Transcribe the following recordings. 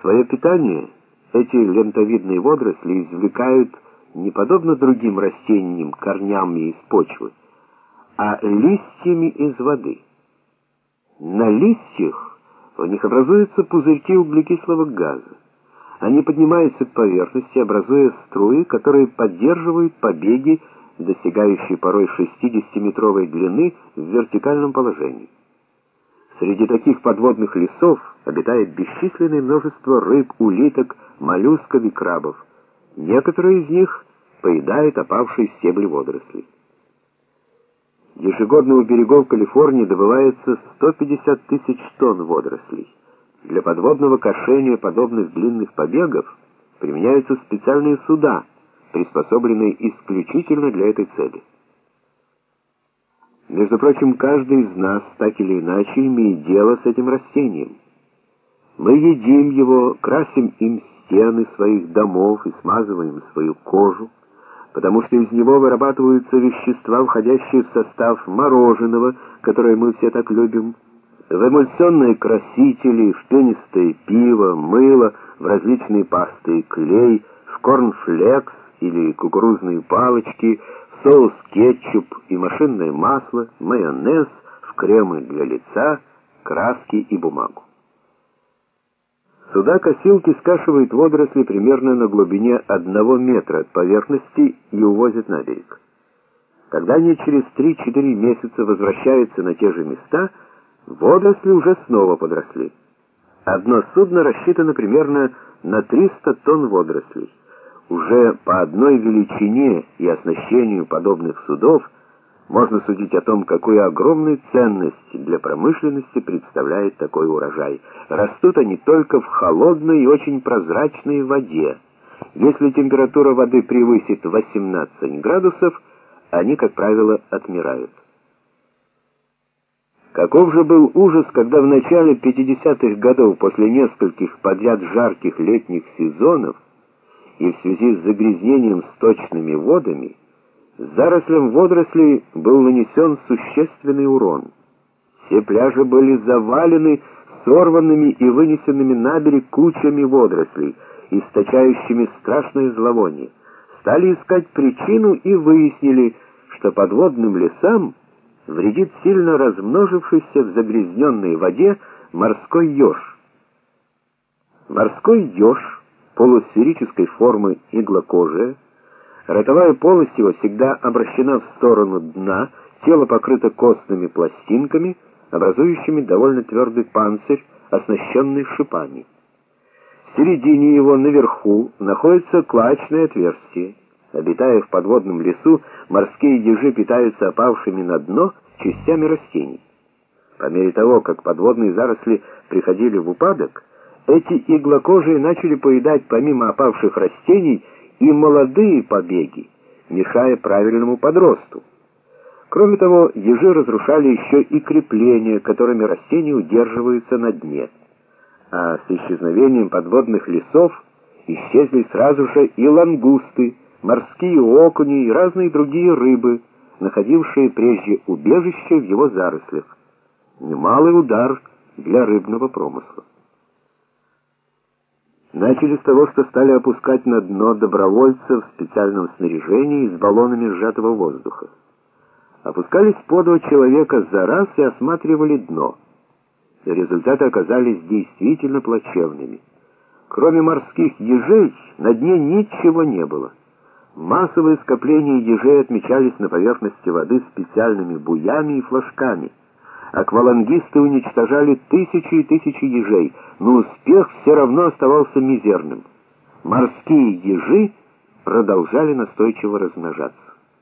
Свое питание эти лентовидные водоросли извлекают не подобно другим растениям корнями из почвы, а листьями из воды. На листьях в них образуются пузырьки углекислого газа. Они поднимаются к поверхности, образуя струи, которые поддерживают побеги, достигающие порой 60-метровой длины в вертикальном положении. Среди таких подводных лесов обитает бесчисленное множество рыб, улиток, моллюсков и крабов. Некоторые из них поедают опавшие стебли водорослей. Ежегодно у берегов Калифорнии добывается 150 тысяч тонн водорослей. Для подводного кошения подобных длинных побегов применяются специальные суда, приспособленные исключительно для этой цели. Между прочим, каждый из нас так или иначе имеет дело с этим растением. Мы едим его, красим им стены своих домов и смазываем свою кожу, потому что из него вырабатываются вещества, входящие в состав мороженого, которое мы все так любим, в эмульсионные красители, в пенистое пиво, мыло, в различные пасты и клей, в корнфлекс или кукурузные палочки, в соус кетчуп и машинное масло, майонез, в кремы для лица, краски и бумагу. Суда-косилки скашивают водоросли примерно на глубине 1 метра от поверхности и увозят на берег. Когда они через 3-4 месяца возвращаются на те же места, водоросли уже снова подросли. Одно судно рассчитано примерно на 300 тонн водорослей. Уже по одной величине и оснащению подобных судов можно судить о том, какую огромную ценность для промышленности представляет такой урожай. Растут они только в холодной и очень прозрачной воде. Если температура воды превысит 18 градусов, они, как правило, отмирают. Каков же был ужас, когда в начале 50-х годов, после нескольких подряд жарких летних сезонов и в связи с загрязнением сточными водами, зарослям водорослей был нанесен существенный урон. Все пляжи были завалены сорванными и вынесенными на берег кучами водорослей, источающими страшное зловоние. Стали искать причину и выяснили, что подводным лесам вредит сильно размножившийся в загрязненной воде морской еж. Морской еж полусферической формы, иглокожая, ротовая полость его всегда обращена в сторону дна, тело покрыто костными пластинками, образующими довольно твердый панцирь, оснащенный шипами. В середине его наверху находится клачное отверстие. Обитая в подводном лесу, морские ежи питаются опавшими на дно частями растений. По мере того, как подводные заросли приходили в упадок, эти иглокожие начали поедать помимо опавших растений и молодые побеги, мешая правильному подросту. Кроме того, ежи разрушали еще и крепления, которыми растения удерживаются на дне. А с исчезновением подводных лесов исчезли сразу же и лангусты, морские окуни и разные другие рыбы, находившие прежде убежище в его зарослях. Немалый удар для рыбного промысла. Начали с того, что стали опускать на дно добровольцев в специальном снаряжении с баллонами сжатого воздуха. Опускались по 2 человека за раз и осматривали дно. Результаты оказались действительно плачевными. Кроме морских ежей, на дне ничего не было. Массовые скопления ежей отмечались на поверхности воды специальными буями и флажками. Аквалангисты уничтожали тысячи и тысячи ежей, но успех все равно оставался мизерным. Морские ежи продолжали настойчиво размножаться.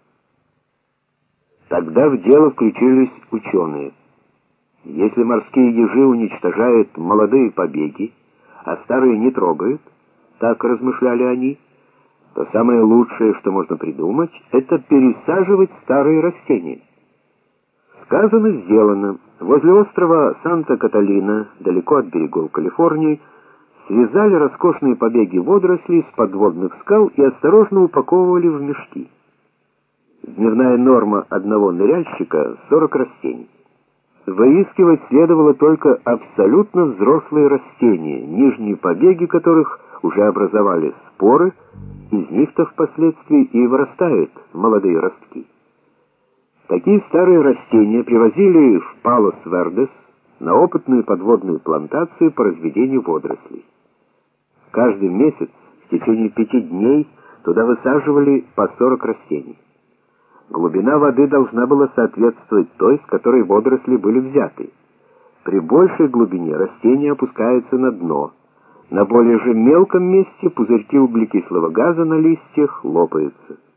Тогда в дело включились ученые. Если морские ежи уничтожают молодые побеги, а старые не трогают, так размышляли они, то самое лучшее, что можно придумать, это пересаживать старые растения. Сказано, сделано. Возле острова Санта-Каталина, далеко от берегов Калифорнии, связали роскошные побеги водорослей с подводных скал и осторожно упаковывали в мешки. Дневная норма одного ныряльщика — 40 растений. Выискивать следовало только абсолютно взрослые растения, нижние побеги которых уже образовали споры, из них-то впоследствии и вырастают молодые ростки. Такие старые растения привозили в Палос-Вердес на опытную подводную плантацию по разведению водорослей. Каждый месяц в течение 5 дней туда высаживали по 40 растений. Глубина воды должна была соответствовать той, с которой водоросли были взяты. При большей глубине растения опускаются на дно. На более же мелком месте пузырьки углекислого газа на листьях лопаются.